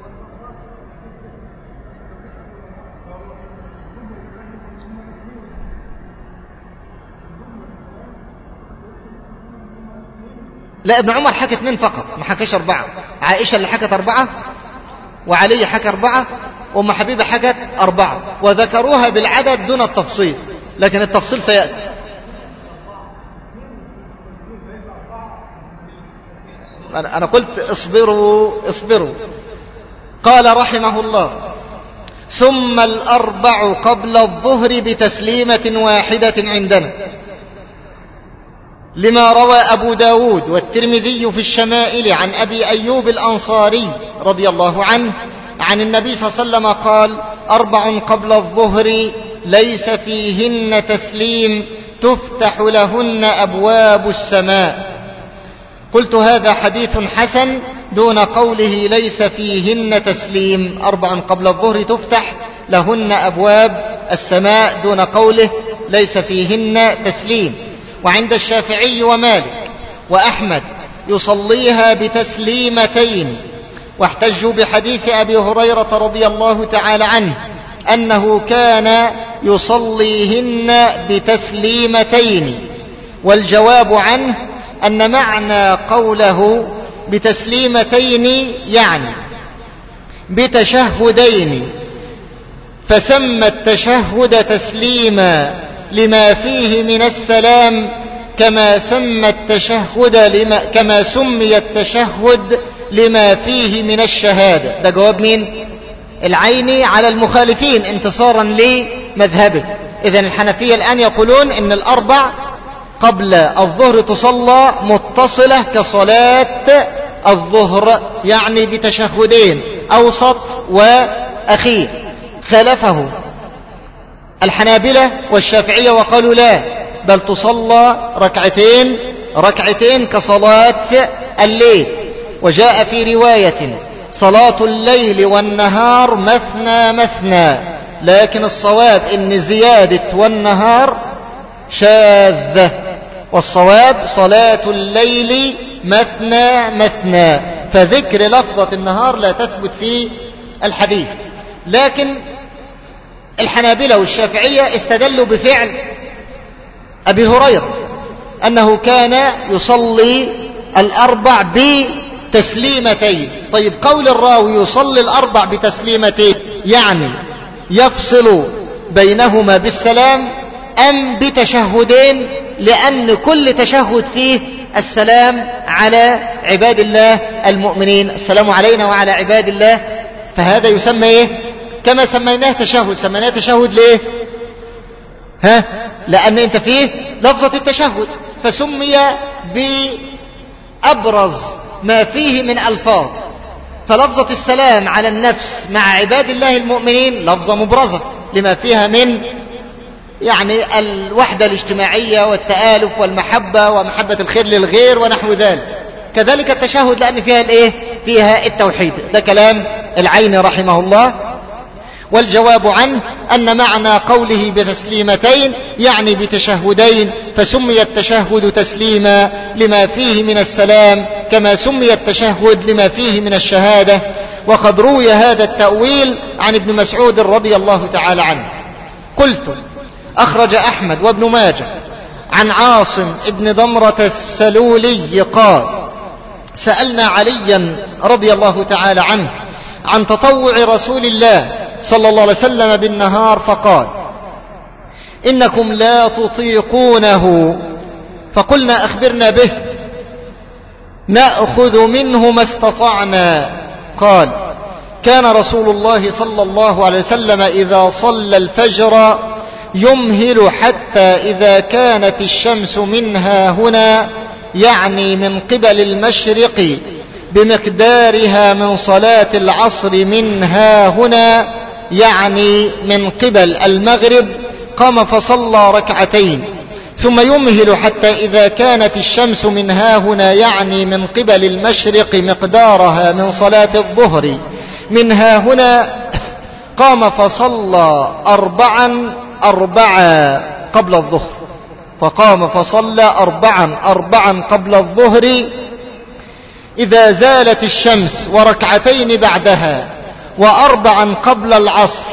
لا، ابن عمر حكى اثنين فقط، ما حكاش أربعة. عائشة اللي حكت أربعة، وعلي حكى أربعة، وأم حبيبة حكت أربعة، وذكروها بالعدد دون التفصيل، لكن التفصيل سيأتي. أنا قلت اصبروا اصبروا. قال رحمه الله ثم الأربع قبل الظهر بتسليمة واحدة عندنا. لما روى أبو داود والترمذي في الشمائل عن أبي أيوب الأنصاري رضي الله عنه عن النبي صلى الله عليه وسلم قال: أربع قبل الظهر ليس فيهن تسليم تفتح لهن أبواب السماء. قلت: هذا حديث حسن دون قوله ليس فيهن تسليم. أربع قبل الظهر تفتح لهن أبواب السماء دون قوله ليس فيهن تسليم. وعند الشافعي ومالك وأحمد يصليها بتسليمتين، واحتجوا بحديث أبي هريرة رضي الله تعالى عنه أنه كان يصليهن بتسليمتين. والجواب عنه أن معنى قوله بتسليمتين يعني بتشهدين، فسمى التشهد تسليما لما فيه من السلام كما سمى التشهد لما كما سمي التشهد لما فيه من الشهادة. ده جواب مين؟ العيني على المخالفين انتصارا لمذهبه. إذن الحنفية الآن يقولون إن الأربع قبل الظهر تصلى متصلة كصلاة الظهر، يعني بتشهدين أوسط وأخير. خالفه الحنابلة والشافعية وقالوا لا، بل تصلى ركعتين ركعتين كصلاة الليل. وجاء في رواية: صلاة الليل والنهار مثنى مثنى، لكن الصواب إن زيادة والنهار شاذة، والصواب صلاة الليل مثنى مثنى، فذكر لفظة النهار لا تثبت في الحديث. لكن الحنابلة والشافعية استدلوا بفعل أبي هريرة أنه كان يصلي الأربع بتسليمتين. طيب، قول الراوي يصلي الأربع بتسليمتين يعني يفصل بينهما بالسلام أم بتشهدين؟ لأن كل تشهد فيه السلام على عباد الله المؤمنين، السلام علينا وعلى عباد الله. فهذا يسمى إيه؟ كما سميناه تشهد. سميناه تشهد ليه؟ ها؟ لأن انت فيه لفظة التشهد، فسمي بأبرز ما فيه من ألفاظ. فلفظة السلام على النفس مع عباد الله المؤمنين لفظة مبرزة لما فيها من يعني الوحدة الاجتماعية والتآلف والمحبة ومحبة الخير للغير ونحو ذلك. كذلك التشهد لأن فيها الايه؟ فيها التوحيد. ده كلام العيني رحمه الله. والجواب عنه أن معنى قوله بتسليمتين يعني بتشهدين، فسمي التشهد تسليما لما فيه من السلام كما سمي التشهد لما فيه من الشهادة. وقد روي هذا التأويل عن ابن مسعود رضي الله تعالى عنه. قلت: أخرج أحمد وابن ماجه عن عاصم ابن ضمرة السلولي قال: سألنا عليا رضي الله تعالى عنه عن تطوع رسول الله صلى الله عليه وسلم بالنهار، فقال: إنكم لا تطيقونه. فقلنا: أخبرنا به نأخذ منه ما استطعنا. قال: كان رسول الله صلى الله عليه وسلم إذا صلى الفجر يمهل حتى إذا كانت الشمس منها هنا يعني من قبل المشرق بمقدارها من صلاة العصر منها هنا يعني من قبل المغرب، قام فصلى ركعتين، ثم يمهل حتى إذا كانت الشمس منها هنا يعني من قبل المشرق مقدارها من صلاة الظهر منها هنا، قام فصلى أربعا أربعا قبل الظهر. فقام فصلى أربعا أربعا قبل الظهر إذا زالت الشمس وركعتين بعدها، وأربعا قبل العصر،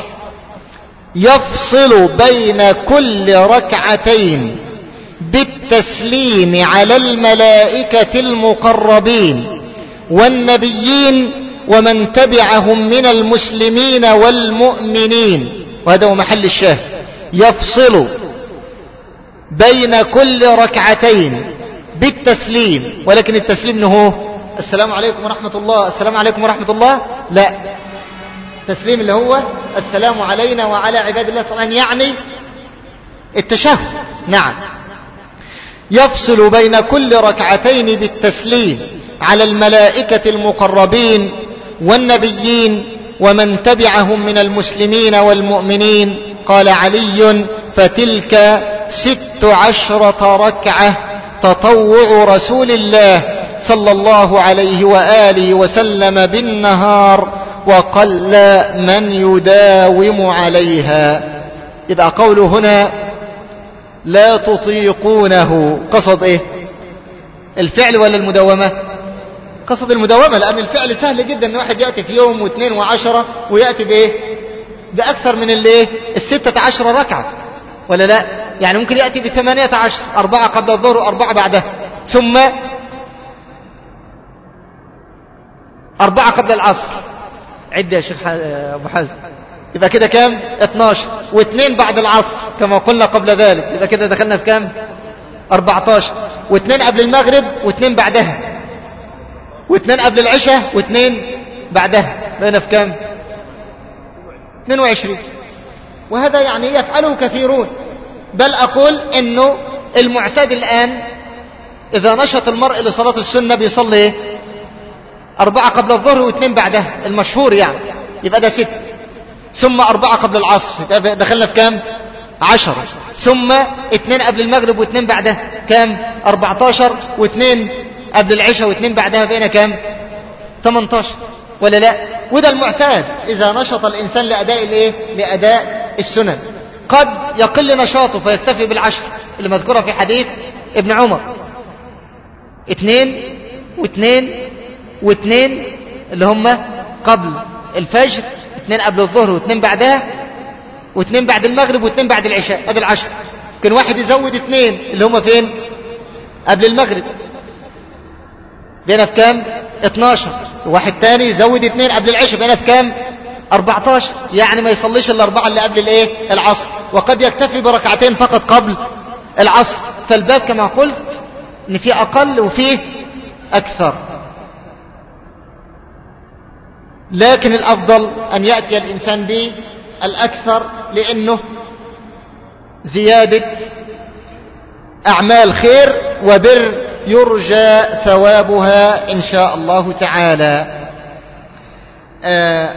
يفصل بين كل ركعتين بالتسليم على الملائكة المقربين والنبيين ومن تبعهم من المسلمين والمؤمنين. وهذا هو محل الشاهد، يفصل بين كل ركعتين بالتسليم. ولكن التسليم هو السلام عليكم ورحمة الله، السلام عليكم ورحمة الله، لا، التسليم اللي هو السلام علينا وعلى عباد الله الصالحين، يعني التشهد. نعم. يفصل بين كل ركعتين بالتسليم على الملائكة المقربين والنبيين ومن تبعهم من المسلمين والمؤمنين. قال علي: فتلك ست عشرة ركعة تطوع رسول الله صلى الله عليه وآله وسلم بالنهار، وقل من يداوم عليها. يبقى قوله هنا لا تطيقونه، قصد ايه؟ الفعل ولا المداومة؟ قصد المداومة، لأن الفعل سهل جدا ان واحد يأتي في يوم واثنين وعشرة ويأتي بايه؟ بأكثر من الايه؟ الستة عشر ركعة، ولا لا؟ يعني ممكن يأتي بثمانية عشر، أربعة قبل الظهر وأربعة بعدها، ثم أربعة قبل العصر. عد يا شيخ أبو حازم، يبقى كده كام؟ اثناشر، واثنين بعد العصر كما قلنا قبل ذلك، يبقى كده دخلنا في كام؟ أربعة عشر، واثنين قبل المغرب واثنين بعدها، واثنين قبل العشاء واثنين بعدها، بقينا في كام؟ اثنين وعشرين. وهذا يعني يفعله كثيرون، بل أقول إنه المعتاد الآن إذا نشط المرء لصلاة السنة بيصلي إيه؟ أربعة قبل الظهر واثنين بعدها، المشهور يعني، يبقى ده ست، ثم أربعة قبل العصر، يبقى دخلنا في كام؟ عشرة، ثم اثنين قبل المغرب واثنين بعدها، كام؟ أربعتاشر، واثنين قبل العشاء واثنين بعدها، بقينا كام؟ تمنتاشر، ولا لا؟ وده المعتاد إذا نشط الإنسان لأداء الإيه؟ لأداء السنن. قد يقل نشاطه فيكتفي بالعشر اللي مذكورة في حديث ابن عمر، اثنين واثنين واثنين اللي هم قبل الفجر، اثنين قبل الظهر واثنين بعدها، واثنين بعد المغرب واثنين بعد العشاء، ادي العشر. ممكن واحد يزود اثنين اللي هم فين؟ قبل المغرب، بينا في كام؟ اثناشر. وواحد تاني يزود اثنين قبل العشاء، بينا في كام؟ أربعتاشر. يعني ما يصليش الاربعه اللي قبل الايه؟ العصر، وقد يكتفي بركعتين فقط قبل العصر. فالباب كما قلت ان فيه اقل وفيه اكثر، لكن الافضل ان ياتي الانسان بالاكثر، لانه زياده اعمال خير وبر يرجى ثوابها ان شاء الله تعالى. آه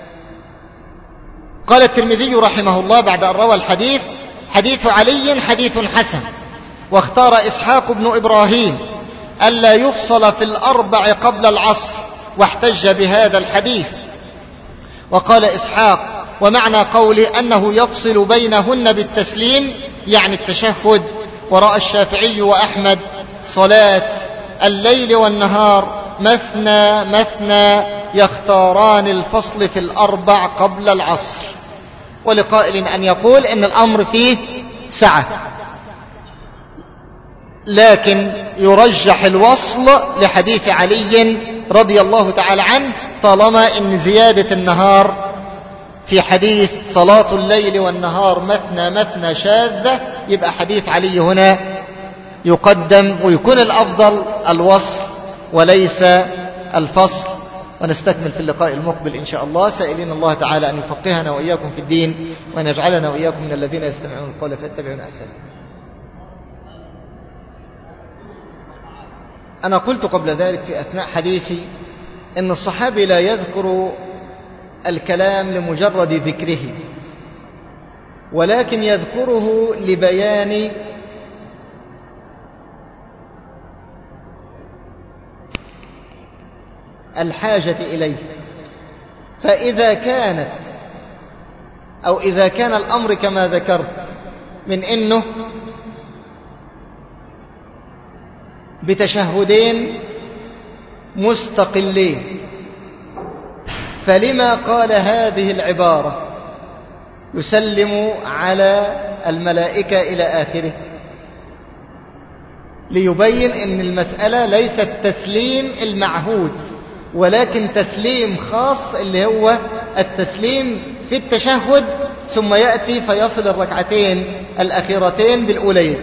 قال الترمذي رحمه الله بعد أن روى الحديث: حديث علي حديث حسن، واختار إسحاق بن إبراهيم ألا يفصل في الأربع قبل العصر، واحتج بهذا الحديث. وقال إسحاق: ومعنى قوله أنه يفصل بينهن بالتسليم يعني التشهد. ورأى الشافعي وأحمد صلاة الليل والنهار مثنى مثنى يختاران الفصل في الأربع قبل العصر. ولقائل أن يقول إن الأمر فيه سعة، لكن يرجح الوصل لحديث علي رضي الله تعالى عنه، طالما إن زيادة النهار في حديث صلاة الليل والنهار مثنى مثنى شاذة، يبقى حديث علي هنا يقدم، ويكون الأفضل الوصل وليس الفصل. ونستكمل في اللقاء المقبل إن شاء الله، سائلين الله تعالى أن يفقهنا وإياكم في الدين، وأن يجعلنا وإياكم من الذين يستمعون القول فيتبعون أحسنه. أنا قلت قبل ذلك في أثناء حديثي أن الصحابي لا يذكر الكلام لمجرد ذكره، ولكن يذكره لبيان الحاجة إليه. فإذا كانت أو إذا كان الأمر كما ذكرت من إنه بتشهدين مستقلين، فلما قال هذه العبارة يسلم على الملائكة إلى آخره؟ ليبين أن المسألة ليست تسليم المعهود، ولكن تسليم خاص اللي هو التسليم في التشهد، ثم يأتي فيصل الركعتين الأخيرتين بالأولين.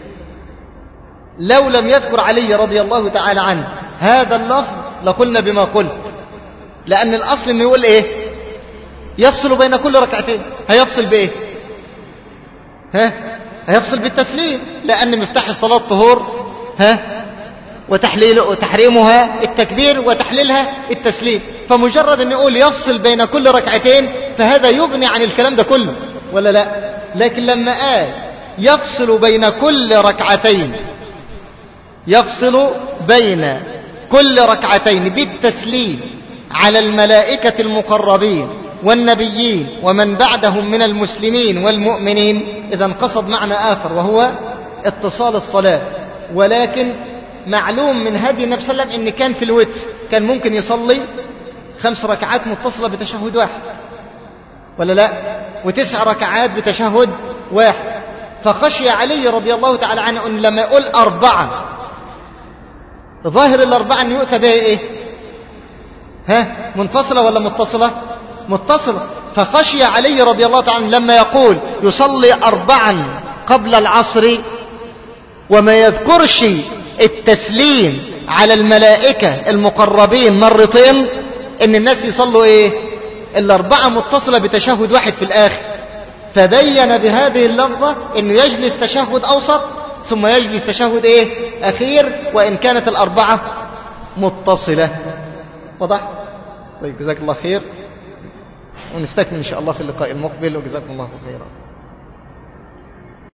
لو لم يذكر علي رضي الله تعالى عنه هذا اللفظ لقلنا بما قلت، لأن الأصل انه يقول ايه؟ يفصل بين كل ركعتين. هيفصل بايه؟ ها؟ هيفصل بالتسليم، لأن مفتاح الصلاة طهور ها وتحليل وتحريمها التكبير وتحليلها التسليم. فمجرد أن يقول يفصل بين كل ركعتين فهذا يغني عن الكلام ده كله، ولا لا؟ لكن لما قال يفصل بين كل ركعتين، يفصل بين كل ركعتين بالتسليم على الملائكة المقربين والنبيين ومن بعدهم من المسلمين والمؤمنين، إذا قصد معنى آخر وهو اتصال الصلاة. ولكن معلوم من هدي النبي صلى الله عليه وسلم إن كان في الوتر كان ممكن يصلي خمس ركعات متصلة بتشهد واحد، ولا لا؟ وتسع ركعات بتشهد واحد. فخشي علي رضي الله تعالى عنه أن لما يقول أربعة، ظاهر الأربعة أن يؤتى بها إيه؟ ها منفصلة ولا متصلة؟ متصلة. فخشي علي رضي الله تعالى عنه لما يقول يصلي أربعا قبل العصر وما يذكرش التسليم على الملائكة المقربين مرتين، ان الناس يصلوا ايه؟ الاربعة متصلة بتشهد واحد في الاخر. فبين بهذه اللفظة انه يجلس تشهد اوسط ثم يجلس تشهد ايه؟ اخير، وان كانت الاربعة متصلة. وضح؟ طيب جزاك الله خير، ونستكمل ان شاء الله في اللقاء المقبل، وجزاكم الله خيرا.